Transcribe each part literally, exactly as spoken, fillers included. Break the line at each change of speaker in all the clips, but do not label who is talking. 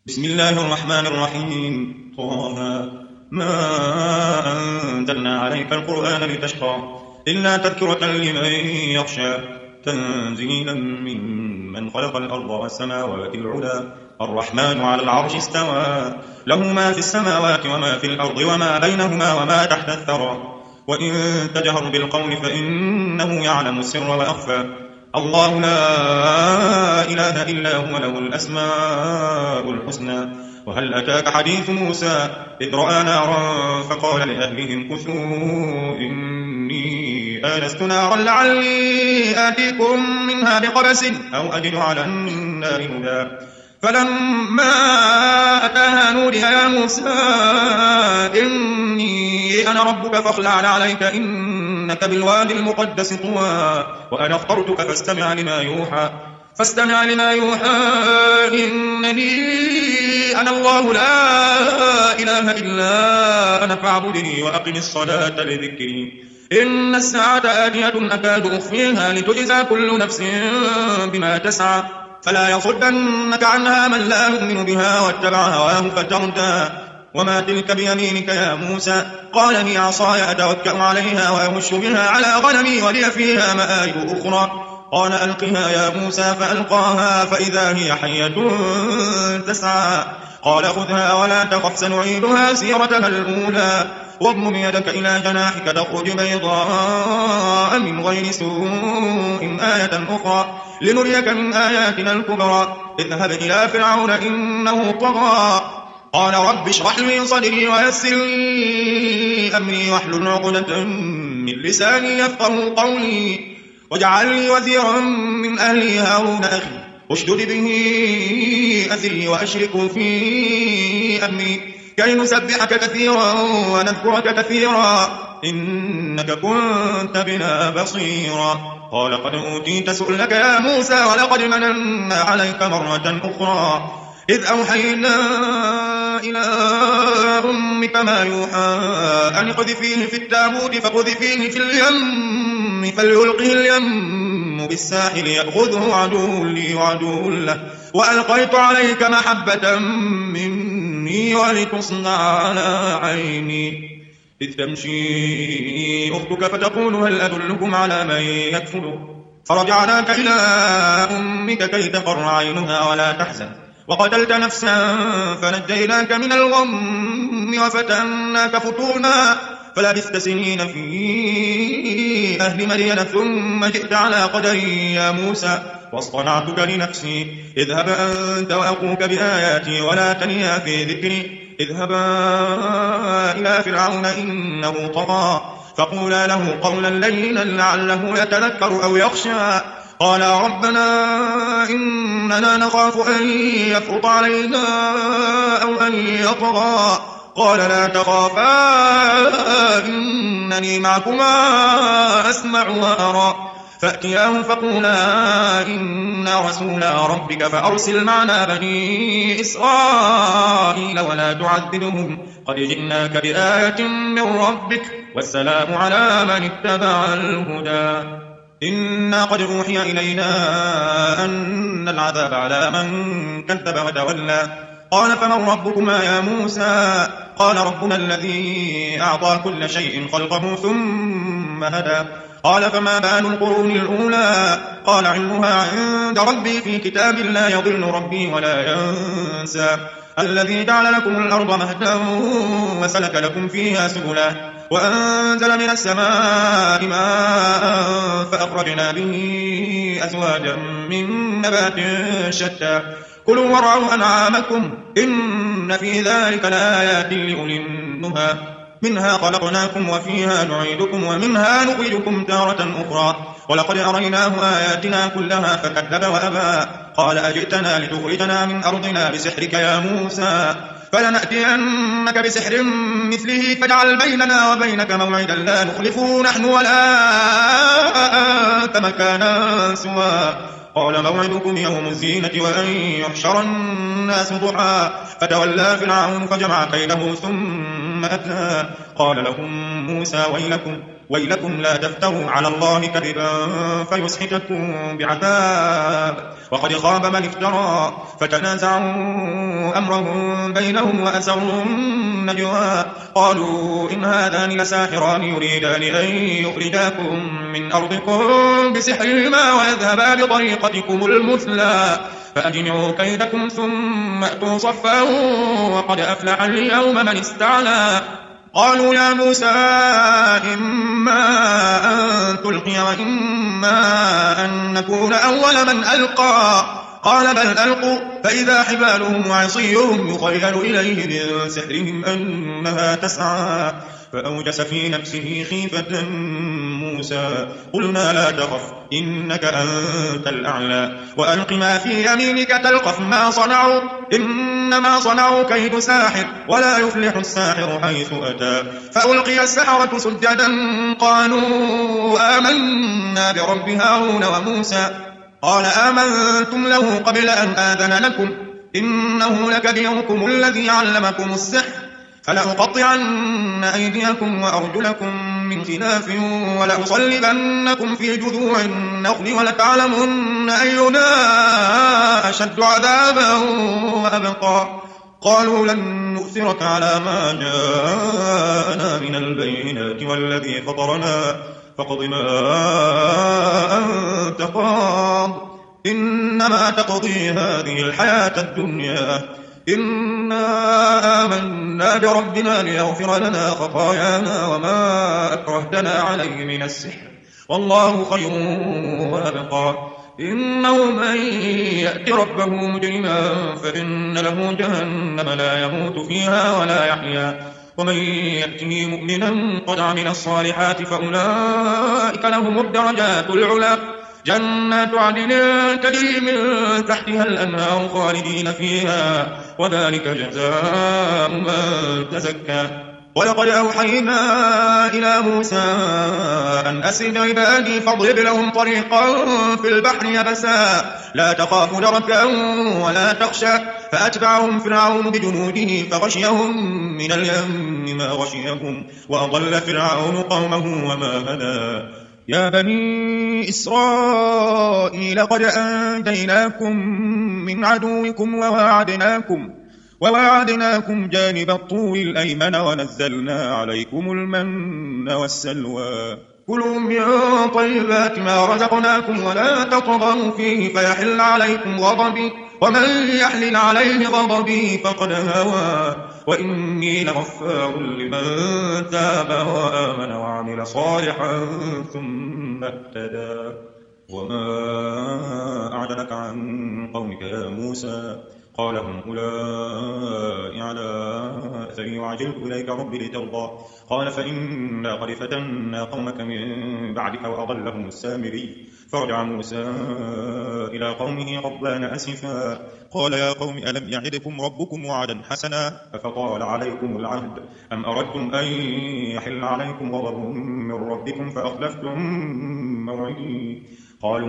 بسم الله الرحمن الرحيم. طه ما أنزلنا عليك القرآن لتشقى إلا تذكرة لمن يخشى تنزيلا ممن خلق الأرض والسماوات العلى الرحمن على العرش استوى له ما في السماوات وما في الأرض وما بينهما وما تحت الثرى وإن تجهر بالقول فإنه يعلم السر وأخفى الله لا إله إلا هو له الأسماء الحسنى. وهل أتاك حديث موسى إذ رأى نارا فقال لأهلهم كثوا إني آنست نارا لعلي آتيكم منها بقبس أو أجد على النار هدى فلما أتاها نودي يا موسى إني أنا ربك فاخلع عليك إنك بالوادي المقدس طوى وأنا اخترتك فاستمع لما يوحى فاستمع لما يوحى إنني أنا الله لا إله إلا أنا فاعبدني وأقم الصلاة لذكري إن الساعة آتية أكاد أخفيها لتجزى كل نفس بما تسعى فلا يصدنك عنها من لا يؤمن بها واتبع هواه فتردى وما تلك بيمينك يا موسى قال هي عصاي أتوكأ عليها وأهش بها على غنمي ولي فيها مآرب أخرى قال ألقها يا موسى فألقاها فإذا هي حية تسعى قال خذها ولا تخف سنعيدها سيرتها الأولى واضمم يدك إلى جناحك تخرج بيضاء من غير سوء آية أخرى لنريك من آياتنا الكبرى اذهب إلى فرعون إنه طغى قال رب اشرح لي صدري ويسر لي أمري واحلل عقدة من لساني يفقهوا قولي واجعل لي وزيرا من أهلي هارون أخي اشدد به أزري وأشركه في أمري كي نسبحك كثيرا ونذكرك كثيرا إنك كنت بنا بصيرا قال قد أوتيت سؤلك يا موسى ولقد مننا عليك مرة أخرى إذ أوحينا إلى أمك ما يوحى أن اقذفيه في التابوت فقذفيه في اليم فليلقه اليم بالساحل يأخذه عدو لي وعدو له وألقيت عليك محبة مني ولتصنع على عيني إذ تمشي أختك فتقول هل أدلكم على من يكفله فرجعناك إلى أمك كي تقر عينها ولا تحزن وقتلت نفسا فنجيناك من الغم وفتناك فتونا فلبثت سنين في أهل مدين ثم جئت على قدري يا موسى واصطنعتك لنفسي اذهب أنت وأخوك بآياتي ولا تنيا في ذكري اذهبا إلى فرعون إنه طغى فقولا له قولا لينا لعله يتذكر أو يخشى قال ربنا إننا نخاف أن يفرط علينا أو أن يطغى قال لا تخافا إنني معكما أسمع وأرى فأتياه فقولا إنا رسولا ربك فأرسل معنا بني إسرائيل ولا تعذبهم قد جئناك بآية من ربك والسلام على من اتبع الهدى إنا قد أوحي إلينا أن العذاب على من كذب وتولى قال فمن ربكما يا موسى قال ربنا الذي أعطى كل شيء خلقه ثم هدى قال فما بال القرون الأولى قال علمها عند ربي في كتاب لا يضل ربي ولا ينسى الذي جعل لكم الأرض مهدا وسلك لكم فيها سبلا وأنزل من السماء ماء فأخرجنا به أزواجا من نبات شتى كلوا وارعوا أنعامكم إن في ذلك لآيات لأولي النهى منها خلقناكم وفيها نعيدكم ومنها نخرجكم تارة أخرى ولقد أريناه آياتنا كلها فكذب وأبى قال أجئتنا لتخرجنا من أرضنا بسحرك يا موسى فلنأتينك بسحر مثله فاجعل بيننا وبينك موعدا لا نخلفه نحن ولا أنت مكانا سوى قال موعدكم يوم الزينة وأن يحشر الناس ضحى فتولى فرعون فجمع كيده ثم أتى قال لهم موسى ويلكم ويلكم لا تفتروا على الله كذبا فيسحتكم بعذاب وقد خاب من افترى. فتنازعوا أمرهم بينهم وأسروا النجوى قالوا إن هذان لساحران يريدان أن يخرجاكم من أرضكم بسحرهما ويذهبا بطريقتكم المثلى فأجمعوا كيدكم ثم أتوا صفا وقد أفلح اليوم من استعلى. قالوا يا موسى إما أن تلقي وإما أن نكون أول من ألقى قال بل ألقوا فإذا حبالهم وعصيهم يخيل إليه من سحرهم أنها تسعى فأوجس في نفسه خيفة موسى قلنا لا تخف إنك أنت الأعلى وألق ما في يمينك تلقف ما صنعوا إنما صنعوا كيد ساحر ولا يفلح الساحر حيث أتى. فألقي السحرة سجدا قالوا آمنا برب هارون وموسى قال آمنتم له قبل أن آذن لكم إنه لكبيركم الذي علمكم السحر فلأقطعن أيديكم وأرجلكم من خلاف ولأصلبنكم في جذوع النخل ولتعلمن أينا أشد عذابا وأبقى. قالوا لن نؤثرك على ما جاءنا من البينات والذي فطرنا فاقض ما أنت قاض إنما تقضي هذه الحياة الدنيا إنا آمنا بربنا ليغفر لنا خطايانا وما أكرهتنا عليه من السحر والله خير وأبقى. إنه من يأت ربه مجرما فإن له جهنم لا يموت فيها ولا يحيا ومن يأته مؤمنا قد عمل الصالحات فأولئك لهم الدرجات العلى جنات عدن تجري من تحتها الأنهار خالدين فيها وذلك جزاء من تزكى. ولقد أوحينا إلى موسى أن أسر بعبادي فاضرب لهم طريقا في البحر يبسا لا تخاف دركا ولا تخشى فأتبعهم فرعون بجنوده فغشيهم من اليم ما غشيهم وأضل فرعون قومه وما هدى. يا بني إسرائيل قد أنجيناكم من عدوكم وواعدناكم وواعدناكم جانب الطور الأيمن ونزلنا عليكم المن والسلوى كلوا من طيبات ما رزقناكم ولا تطغوا فيه فيحل عليكم غضبي ومن يحلل عليه غضبي فقد هوى وإني لغفار لمن تاب وآمن وعمل صالحا ثم اهتدى. وما أعجلك عن قومك يا موسى قال هم أولئك على أثري وعجلت إليك ربي لترضى قال فإنا قد فتنا قومك من بعدك وأضلهم السامري فرجع موسى إلى قومه غضبان أسفا قال يا قوم ألم يعدكم ربكم وعدا حسنا أفطال عليكم العهد أم أردتم أن يحل عليكم غضب من ربكم فأخلفتم موعدي قالوا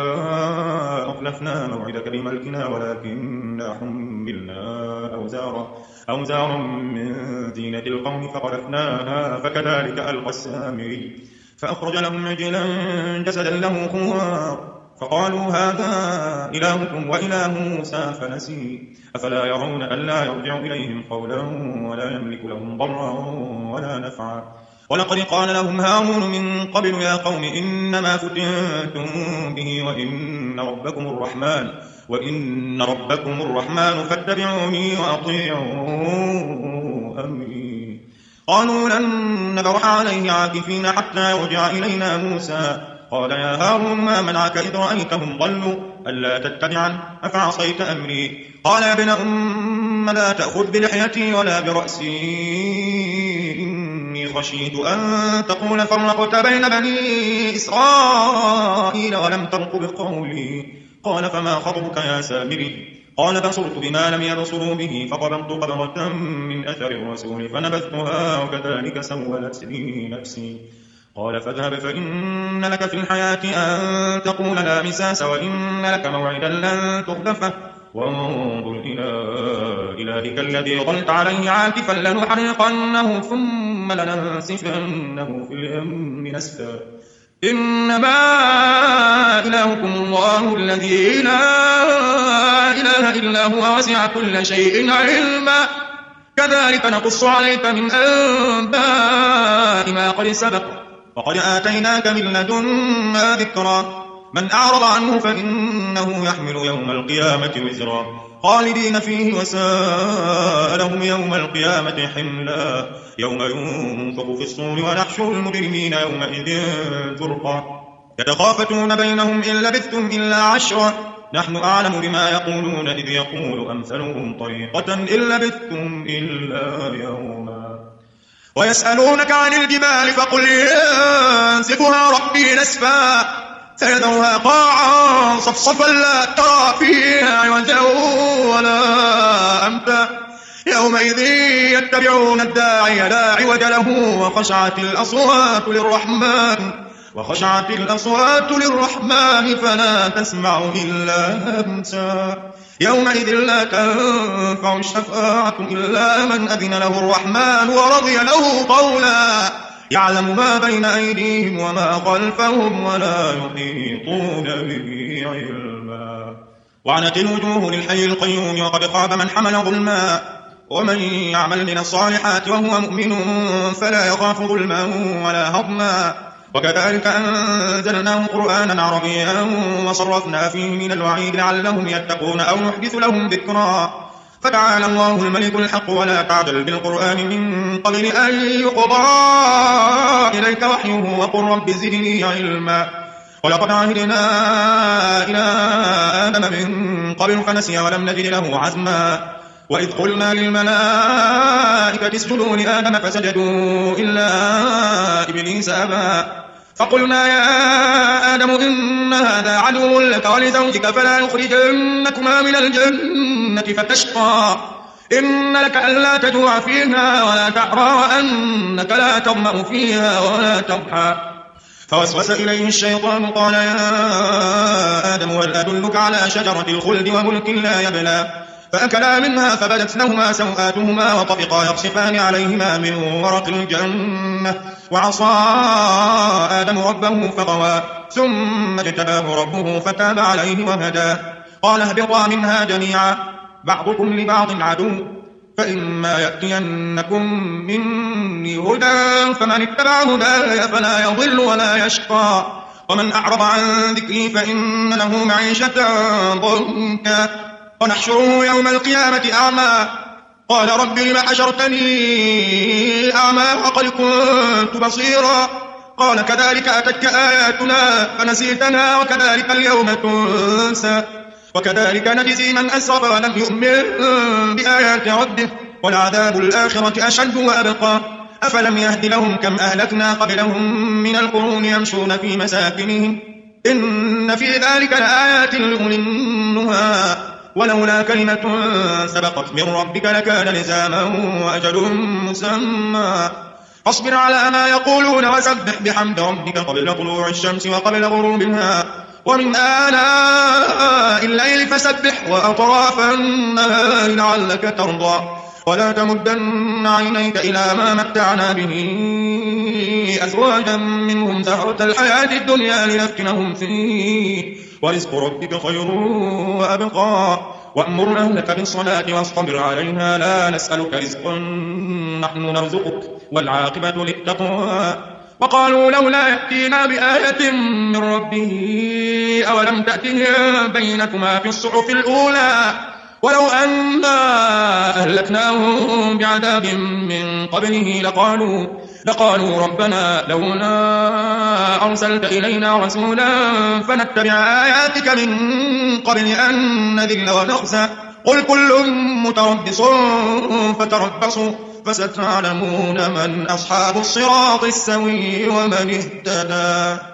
ما أخلفنا موعدك بملكنا ولكننا حملنا أوزارا أوزارا من زينة القوم فقذفناها فكذلك ألقى السامري فأخرج لهم عجلا جسدا له خوار فقالوا هذا إلهكم وإله موسى فنسي أفلا يرون ألا يرجع إليهم قولا ولا يملك لهم ضرا ولا نفعا. ولقد قال لهم هارون من قبل يا قوم إنما فتنتم به وإن ربكم الرحمن وإن ربكم الرحمن فاتبعوني وأطيعوا أمري قالوا لن نبرح عليه عاكفين حتى يرجع إلينا موسى قال يا هارون ما منعك إذ رأيتهم ضلوا ألا تتبعن أفعصيت أمري قال يا ابن أم لا تأخذ بلحيتي ولا برأسي إني خشيت أن تقول فرقت بين بني إسرائيل ولم ترقب قولي قال فما خطبك يا سامري قال بصرت بما لم يبصروا به فقبضت قبضة من أثر الرسول فنبذتها وكذلك سولت لي نفسي قال فاذهب فإن لك في الحياة أن تقول لا مساس وإن لك موعدا لن تخلفه وانظر إلى إلهك الذي ظلت عليه عاكفا لنحرقنه ثم ثم لننسفنه في اليم نسفا إنما إلهكم الله الذي لا إله إلا هو وسع كل شيء علما كذلك نقص عليك من أنباء ما قد سبق وقد آتيناك من لدنا ذكرا من أعرض عنه فإنه يحمل يوم القيامة وزرا خالدين فيه وساء لهم يوم القيامة حملا يوم ينفخ في الصور ونحشر المجرمين يومئذ زرقا يتخافتون بينهم إن لبثتم إلا عشرا نحن أعلم بما يقولون إذ يقول أمثلهم طريقة إن لبثتم إلا يوما ويسألونك عن الجبال فقل ينسفها ربي نسفا فيذرها قاعا صفصفا لا ترى فيها عوجا ولا أمتا يومئذ يتبعون الداعي لا عوج له وخشعت الأصوات للرحمن وخشعت الأصوات للرحمن فلا تسمع إلا همسا يومئذ لا تنفع الشفاعة إلا من أذن له الرحمن ورضي له قولا يعلم ما بين أيديهم وما خلفهم ولا يحيطون به علما وعنت الوجوه للحي القيوم وقد خاب من حمل ظلما ومن يعمل من الصالحات وهو مؤمن فلا يخاف ظلما ولا هضما وكذلك أنزلناه قرآنا عربيا وصرفنا فيه من الوعيد لعلهم يتقون أو نحدث لهم ذكرا فتعالى الله الملك الحق ولا تعجل بالقرآن من قبل أن يقضى إليك وحيه وقل رب زدني علما ولقد عهدنا إلى آدم من قبل فنسي ولم نجد له عزما وإذ قلنا للملائكة اسجدوا لآدم فسجدوا إلا إبليس أبى فقلنا يا آدم إن هذا عدو لك ولزوجك فلا يخرجنكما من الجنة فتشقى إن لك ألا تجوع فيها ولا تعرى وأنك لا تظمأ فيها ولا تضحى فوسوس إليه الشيطان قال يا آدم هل أدلك على شجرة الخلد وملك لا يبلى فأكلا منها فبدت لهما سوآتهما وطفقا يخصفان عليهما من ورق الجنة وعصى آدم ربه فغوى ثم اجتباه ربه فتاب عليه وهداه قال اهبطا منها جميعا بعضكم لبعض عدو فإما يأتينكم مني هدى فمن اتبع هداي فلا يضل ولا يشقى ومن أعرض عن ذكري فإن له معيشة ضنكا ونحشره يوم القيامة أعمى قال رب لم حشرتني أعمى وقد كنت بصيرا قال كذلك أتتك آياتنا فنسيتنا وكذلك اليوم تنسى وكذلك نجزي من أسرف ولم يؤمن بآيات ربه ولعذاب الآخرة أشد وأبقى أفلم يهد لهم كم أهلكنا قبلهم من القرون يمشون في مساكنهم إن في ذلك لآيات لأولي النهى ولولا كلمة سبقت من ربك لكان لزاما وأجل مسمى فاصبر على ما يقولون وسبح بحمد ربك قبل طلوع الشمس وقبل غروبها ومن آناء الليل فسبح وأطراف النهار لعلك ترضى ولا تمدن عينيك إلى ما متعنا به أزواجا منهم زهرة الحياة الدنيا لنفتنهم فيه ورزق ربك خير وأبقى وأمر أهلك بالصلاة واصطبر عليها لا نسألك رزقا نحن نرزقك والعاقبة للتقوى وقالوا لولا يأتينا بآية من ربه أولم تأتهم بينكما في الصحف الأولى ولو أنا أهلكناهم بعذاب من قبله لقالوا لقالوا ربنا لولا أرسلت إلينا رسولا فنتبع آياتك من قبل أن نذل ونخزى قل كل متربص فتربصوا فستعلمون من أصحاب الصراط السوي ومن اهتدى.